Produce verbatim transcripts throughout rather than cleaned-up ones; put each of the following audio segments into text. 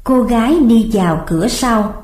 Cô gái đi vào cửa sau.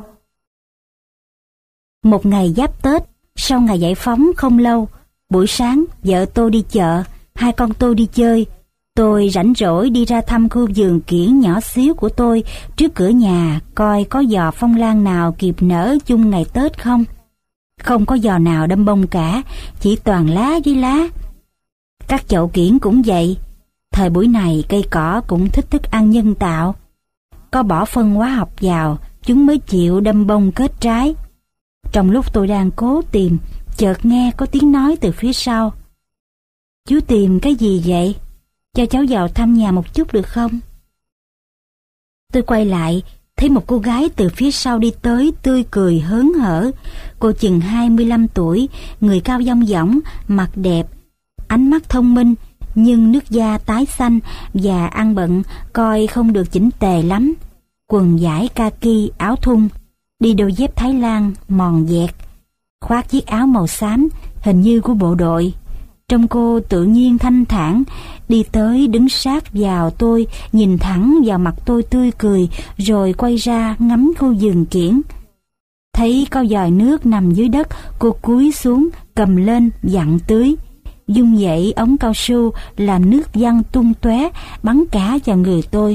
Một ngày giáp Tết, sau ngày giải phóng không lâu, buổi sáng vợ tôi đi chợ, hai con tôi đi chơi. Tôi rảnh rỗi đi ra thăm khu vườn kiểng nhỏ xíu của tôi trước cửa nhà, coi có giò phong lan nào kịp nở chung ngày Tết không. Không có giò nào đâm bông cả, chỉ toàn lá với lá. Các chậu kiểng cũng vậy. Thời buổi này cây cỏ cũng thích thức ăn nhân tạo. Có bỏ phân hóa học vào, chúng mới chịu đâm bông kết trái. Trong lúc tôi đang cố tìm, chợt nghe có tiếng nói từ phía sau. Chú tìm cái gì vậy? Cho cháu vào thăm nhà một chút được không? Tôi quay lại, thấy một cô gái từ phía sau đi tới tươi cười hớn hở. Cô chừng hai mươi lăm tuổi, người cao dong dỏng, mặt đẹp, ánh mắt thông minh, nhưng nước da tái xanh và ăn bận coi không được chỉnh tề lắm. Quần vải kaki, áo thun, đi đôi dép Thái Lan mòn dẹt, khoác chiếc áo màu xám hình như của bộ đội. Trông cô tự nhiên thanh thản, đi tới đứng sát vào tôi, nhìn thẳng vào mặt tôi tươi cười, rồi quay ra ngắm khu vườn kiểng. Thấy có vòi nước nằm dưới đất, cô cúi xuống, cầm lên, vặn tưới. Dung dậy ống cao su làm nước văng tung tóe, bắn cả vào người tôi.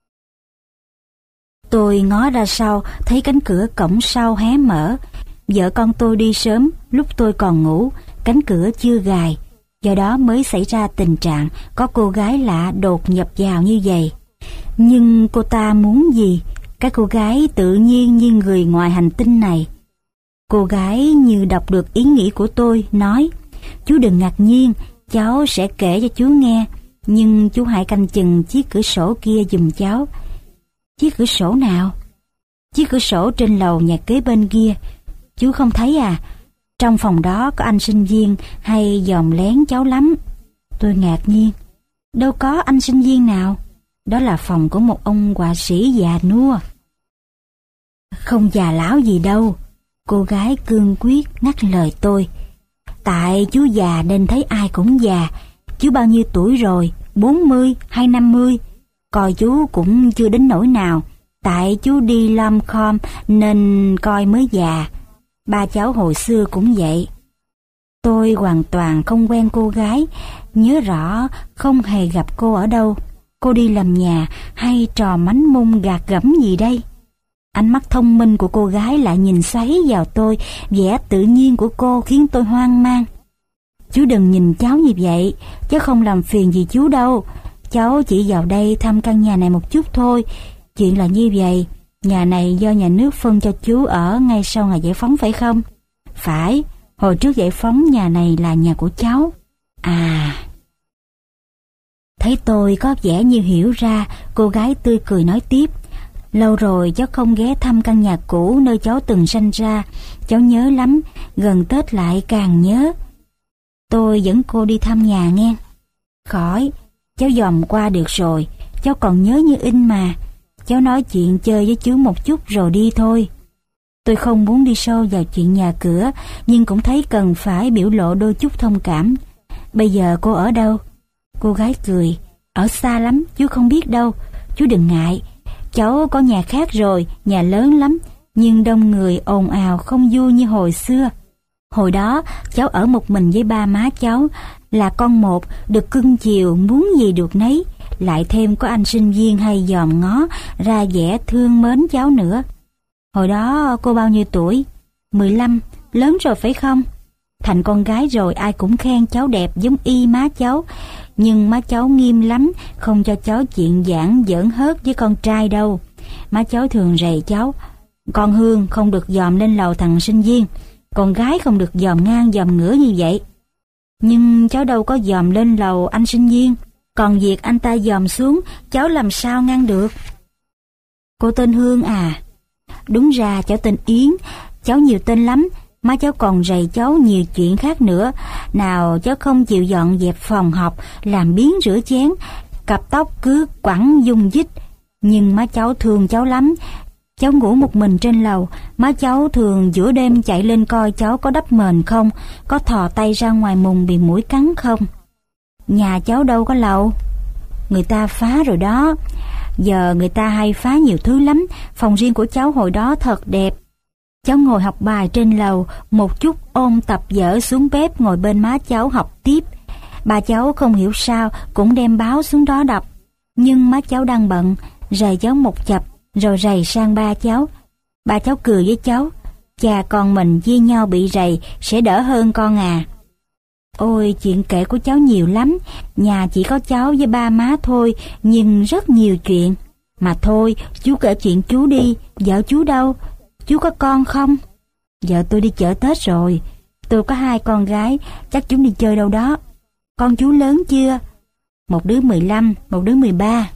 Tôi ngó ra sau, thấy cánh cửa cổng sau hé mở. Vợ con tôi đi sớm, lúc tôi còn ngủ, cánh cửa chưa gài. Do đó mới xảy ra tình trạng có cô gái lạ đột nhập vào như vậy. Nhưng cô ta muốn gì? Cái cô gái tự nhiên như người ngoài hành tinh này. Cô gái như đọc được ý nghĩ của tôi, nói: Chú đừng ngạc nhiên, cháu sẽ kể cho chú nghe, nhưng chú hãy canh chừng chiếc cửa sổ kia giùm cháu. Chiếc cửa sổ nào? Chiếc cửa sổ trên lầu nhà kế bên kia. Chú không thấy à? Trong phòng đó có anh sinh viên hay dòm lén cháu lắm. Tôi ngạc nhiên. Đâu có anh sinh viên nào. Đó là phòng của một ông họa sĩ già nua. Không già lão gì đâu. Cô gái cương quyết ngắt lời tôi. Tại chú già nên thấy ai cũng già. Chú bao nhiêu tuổi rồi? Bốn mươi hay năm mươi? Coi chú cũng chưa đến nỗi nào. Tại chú đi lom khom nên coi mới già. Ba cháu hồi xưa cũng vậy. Tôi hoàn toàn không quen cô gái, nhớ rõ không hề gặp cô ở đâu. Cô đi làm nhà hay trò mánh mung gạt gẫm gì đây? Ánh mắt thông minh của cô gái lại nhìn xoáy vào tôi, vẻ tự nhiên của cô khiến tôi hoang mang. Chú đừng nhìn cháu như vậy, cháu không làm phiền gì chú đâu. Cháu chỉ vào đây thăm căn nhà này một chút thôi. Chuyện là như vậy, nhà này do nhà nước phân cho chú ở ngay sau ngày giải phóng phải không? Phải, hồi trước giải phóng nhà này là nhà của cháu. À... Thấy tôi có vẻ như hiểu ra, cô gái tươi cười nói tiếp. Lâu rồi cháu không ghé thăm căn nhà cũ nơi cháu từng sanh ra. Cháu nhớ lắm, gần Tết lại càng nhớ. Tôi dẫn cô đi thăm nhà nghe. Khỏi, cháu dòm qua được rồi, cháu còn nhớ như in mà. Cháu nói chuyện chơi với chú một chút rồi đi thôi. Tôi không muốn đi sâu vào chuyện nhà cửa, nhưng cũng thấy cần phải biểu lộ đôi chút thông cảm. Bây giờ cô ở đâu? Cô gái cười. Ở xa lắm, chú không biết đâu. Chú đừng ngại, cháu có nhà khác rồi, nhà lớn lắm, nhưng đông người ồn ào không vui như hồi xưa. Hồi đó cháu ở một mình với ba má cháu, là con một, được cưng chiều, muốn gì được nấy. Lại thêm có anh sinh viên hay dòm ngó, ra vẻ thương mến cháu nữa. Hồi đó cô bao nhiêu tuổi? Mười lăm, lớn rồi phải không? Thành con gái rồi ai cũng khen cháu đẹp giống y má cháu. Nhưng má cháu nghiêm lắm, không cho cháu chuyện giảng giỡn hớt với con trai đâu. Má cháu thường rầy cháu. Con Hương không được dòm lên lầu thằng sinh viên, con gái không được dòm ngang dòm ngửa như vậy. Nhưng cháu đâu có dòm lên lầu anh sinh viên. Còn việc anh ta dòm xuống, cháu làm sao ngăn được? Cô tên Hương à? Đúng ra cháu tên Yến. Cháu nhiều tên lắm. Má cháu còn rầy cháu nhiều chuyện khác nữa. Nào cháu không chịu dọn dẹp phòng học, làm biếng rửa chén, cặp tóc cứ quẳng dung dích. Nhưng má cháu thương cháu lắm. Cháu ngủ một mình trên lầu, má cháu thường giữa đêm chạy lên coi cháu có đắp mền không, có thò tay ra ngoài mùng bị muỗi cắn không. Nhà cháu đâu có lầu, người ta phá rồi đó. Giờ người ta hay phá nhiều thứ lắm, phòng riêng của cháu hồi đó thật đẹp. Cháu ngồi học bài trên lầu, một chút ôn tập dở xuống bếp ngồi bên má cháu học tiếp. Bà cháu không hiểu sao cũng đem báo xuống đó đọc. Nhưng má cháu đang bận, rầy cháu một chập, rồi rầy sang ba cháu. Ba cháu cười với cháu, cha con mình chia nhau bị rầy sẽ đỡ hơn con à. Ôi, chuyện kể của cháu nhiều lắm, nhà chỉ có cháu với ba má thôi, nhưng rất nhiều chuyện. Mà thôi, chú kể chuyện chú đi, vợ chú đâu? Chú có con không? Vợ tôi đi chợ Tết rồi, tôi có hai con gái, chắc chúng đi chơi đâu đó. Con chú lớn chưa? Một đứa mười lăm, một đứa mười ba.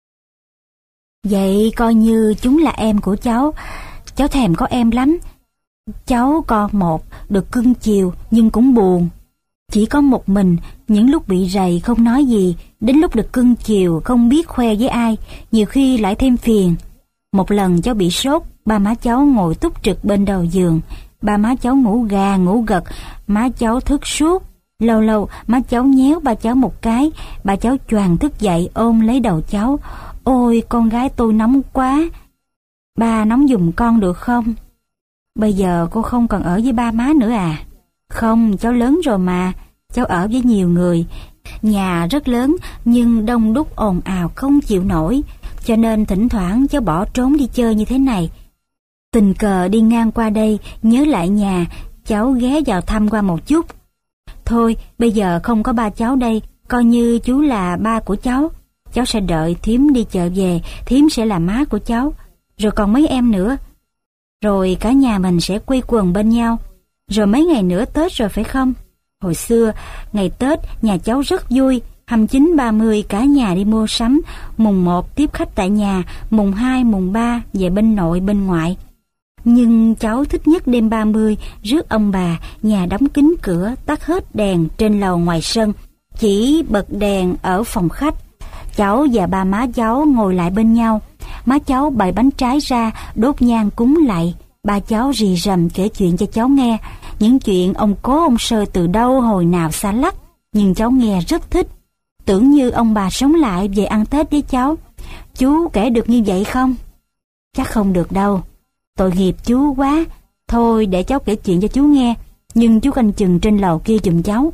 Vậy coi như chúng là em của cháu, cháu thèm có em lắm. Cháu con một, được cưng chiều nhưng cũng buồn. Chỉ có một mình, những lúc bị rầy không nói gì, đến lúc được cưng chiều không biết khoe với ai, nhiều khi lại thêm phiền. Một lần cháu bị sốt, ba má cháu ngồi túc trực bên đầu giường. Ba má cháu ngủ gà ngủ gật, má cháu thức suốt. Lâu lâu má cháu nhéo ba cháu một cái, ba cháu choàng thức dậy ôm lấy đầu cháu. Ôi, con gái tôi nóng quá, ba nóng giùm con được không? Bây giờ cô không còn ở với ba má nữa à? Không, cháu lớn rồi mà, cháu ở với nhiều người. Nhà rất lớn nhưng đông đúc ồn ào không chịu nổi, cho nên thỉnh thoảng cháu bỏ trốn đi chơi như thế này. Tình cờ đi ngang qua đây, nhớ lại nhà, cháu ghé vào thăm qua một chút. Thôi, bây giờ không có ba cháu đây, coi như chú là ba của cháu. Cháu sẽ đợi thím đi chợ về, thím sẽ là má của cháu. Rồi còn mấy em nữa. Rồi cả nhà mình sẽ quây quần bên nhau. Rồi mấy ngày nữa Tết rồi phải không? Hồi xưa, ngày Tết nhà cháu rất vui. hai mươi chín, ba mươi cả nhà đi mua sắm. Mùng một tiếp khách tại nhà, mùng hai, mùng ba về bên nội bên ngoại. Nhưng cháu thích nhất đêm ba mươi, rước ông bà, nhà đóng kín cửa, tắt hết đèn trên lầu ngoài sân, chỉ bật đèn ở phòng khách. Cháu và ba má cháu ngồi lại bên nhau, má cháu bày bánh trái ra, đốt nhang cúng lạy. Ba cháu rì rầm kể chuyện cho cháu nghe, những chuyện ông cố ông sơ từ đâu hồi nào xa lắc, nhưng cháu nghe rất thích. Tưởng như ông bà sống lại về ăn Tết với cháu. Chú kể được như vậy không? Chắc không được đâu, tội nghiệp chú quá. Thôi để cháu kể chuyện cho chú nghe, nhưng chú canh chừng trên lầu kia giùm cháu.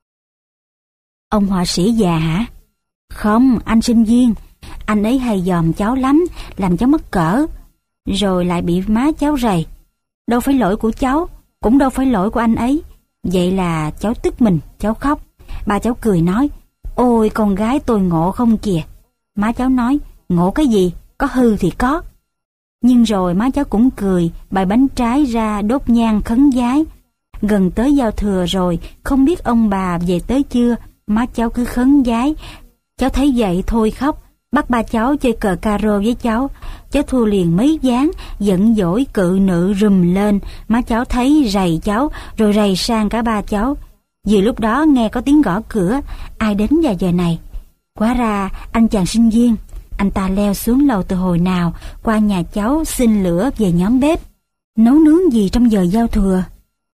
Ông họa sĩ già hả? Không, anh sinh viên. Anh ấy hay dòm cháu lắm, làm cháu mắc cỡ, rồi lại bị má cháu rầy. Đâu phải lỗi của cháu, cũng đâu phải lỗi của anh ấy. Vậy là cháu tức mình, cháu khóc. Ba cháu cười nói, ôi con gái tôi ngộ không kìa. Má cháu nói, ngộ cái gì, có hư thì có. Nhưng rồi má cháu cũng cười, bày bánh trái ra, đốt nhang khấn vái. Gần tới giao thừa rồi, không biết ông bà về tới chưa, má cháu cứ khấn vái. Cháu thấy vậy thôi khóc, bắt ba cháu chơi cờ caro với cháu. Cháu thua liền mấy ván, giận dỗi cự nữ rùm lên. Má cháu thấy rầy cháu, rồi rầy sang cả ba cháu. Vừa lúc đó nghe có tiếng gõ cửa, ai đến vào giờ này? Hóa ra anh chàng sinh viên. Anh ta leo xuống lầu từ hồi nào, qua nhà cháu xin lửa về nhóm bếp. Nấu nướng gì trong giờ giao thừa?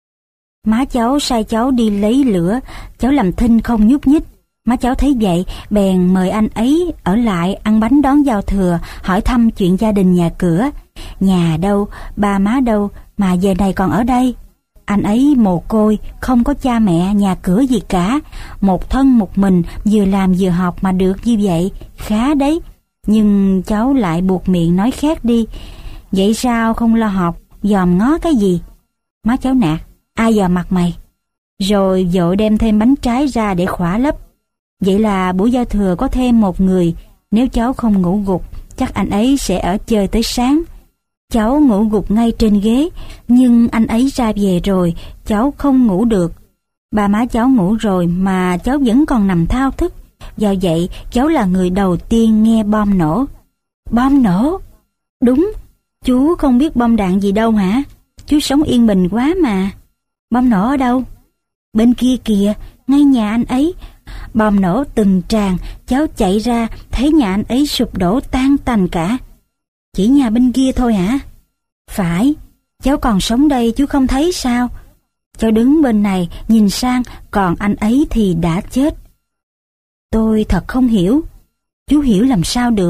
Má cháu sai cháu đi lấy lửa, cháu làm thinh không nhúc nhích. Má cháu thấy vậy, bèn mời anh ấy ở lại ăn bánh đón giao thừa, hỏi thăm chuyện gia đình nhà cửa. Nhà đâu, ba má đâu, mà giờ này còn ở đây. Anh ấy mồ côi, không có cha mẹ, nhà cửa gì cả. Một thân một mình, vừa làm vừa học mà được như vậy, khá đấy. Nhưng cháu lại buộc miệng nói khác đi. Vậy sao không lo học, dòm ngó cái gì? Má cháu nạt, ai dòm mặt mày? Rồi vội đem thêm bánh trái ra để khỏa lấp. Vậy là buổi giao thừa có thêm một người. Nếu cháu không ngủ gục, chắc anh ấy sẽ ở chơi tới sáng. Cháu ngủ gục ngay trên ghế, nhưng anh ấy ra về rồi, cháu không ngủ được. Ba má cháu ngủ rồi mà cháu vẫn còn nằm thao thức. Do vậy, cháu là người đầu tiên nghe bom nổ. Bom nổ? Đúng, chú không biết bom đạn gì đâu hả? Chú sống yên bình quá mà. Bom nổ ở đâu? Bên kia kìa, ngay nhà anh ấy. Bom nổ từng tràng, cháu chạy ra, thấy nhà anh ấy sụp đổ tan tành cả. Chỉ nhà bên kia thôi hả? Phải, cháu còn sống đây chú không thấy sao? Cháu đứng bên này, nhìn sang, còn anh ấy thì đã chết. Tôi thật không hiểu. Chú hiểu làm sao được,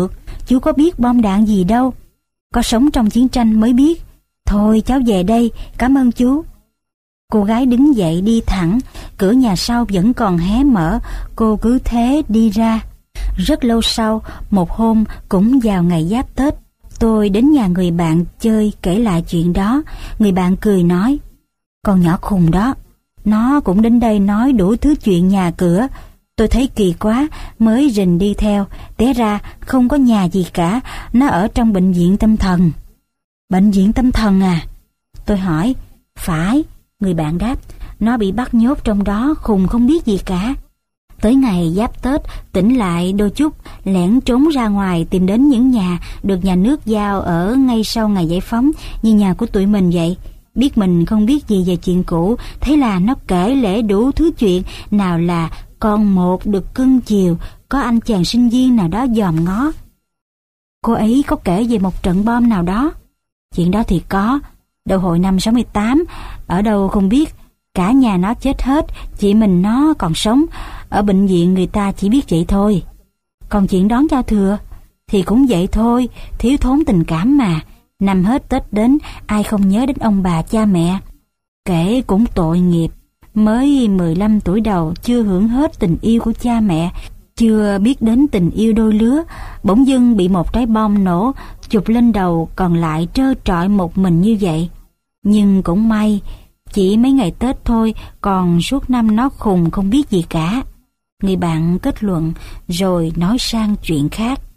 chú có biết bom đạn gì đâu. Có sống trong chiến tranh mới biết. Thôi cháu về đây, cảm ơn chú. Cô gái đứng dậy đi thẳng, cửa nhà sau vẫn còn hé mở, cô cứ thế đi ra. Rất lâu sau, một hôm cũng vào ngày Giáp Tết, tôi đến nhà người bạn chơi kể lại chuyện đó. Người bạn cười nói, con nhỏ khùng đó, nó cũng đến đây nói đủ thứ chuyện nhà cửa. Tôi thấy kỳ quá, mới rình đi theo, té ra không có nhà gì cả, nó ở trong bệnh viện tâm thần. Bệnh viện tâm thần à? Tôi hỏi. Phải, người bạn đáp, nó bị bắt nhốt trong đó, khùng không biết gì cả. Tới ngày Giáp Tết, tỉnh lại đôi chút, lẻn trốn ra ngoài tìm đến những nhà được nhà nước giao ở ngay sau ngày giải phóng, như nhà của tụi mình vậy. Biết mình không biết gì về chuyện cũ, thế là nó kể lể đủ thứ chuyện, nào là con một được cưng chiều, có anh chàng sinh viên nào đó dòm ngó. Cô ấy có kể về một trận bom nào đó. Chuyện đó thì có, đầu hồi năm sáu mươi tám, ở đâu không biết, cả nhà nó chết hết, chỉ mình nó còn sống, ở bệnh viện người ta chỉ biết vậy thôi. Còn chuyện đón giao thừa thì cũng vậy thôi, thiếu thốn tình cảm mà. Năm hết Tết đến, ai không nhớ đến ông bà cha mẹ. Kể cũng tội nghiệp, mới mười lăm tuổi đầu, chưa hưởng hết tình yêu của cha mẹ, chưa biết đến tình yêu đôi lứa, bỗng dưng bị một trái bom nổ chụp lên đầu, còn lại trơ trọi một mình như vậy. Nhưng cũng may, chỉ mấy ngày Tết thôi, còn suốt năm nó khùng không biết gì cả. Người bạn kết luận rồi nói sang chuyện khác.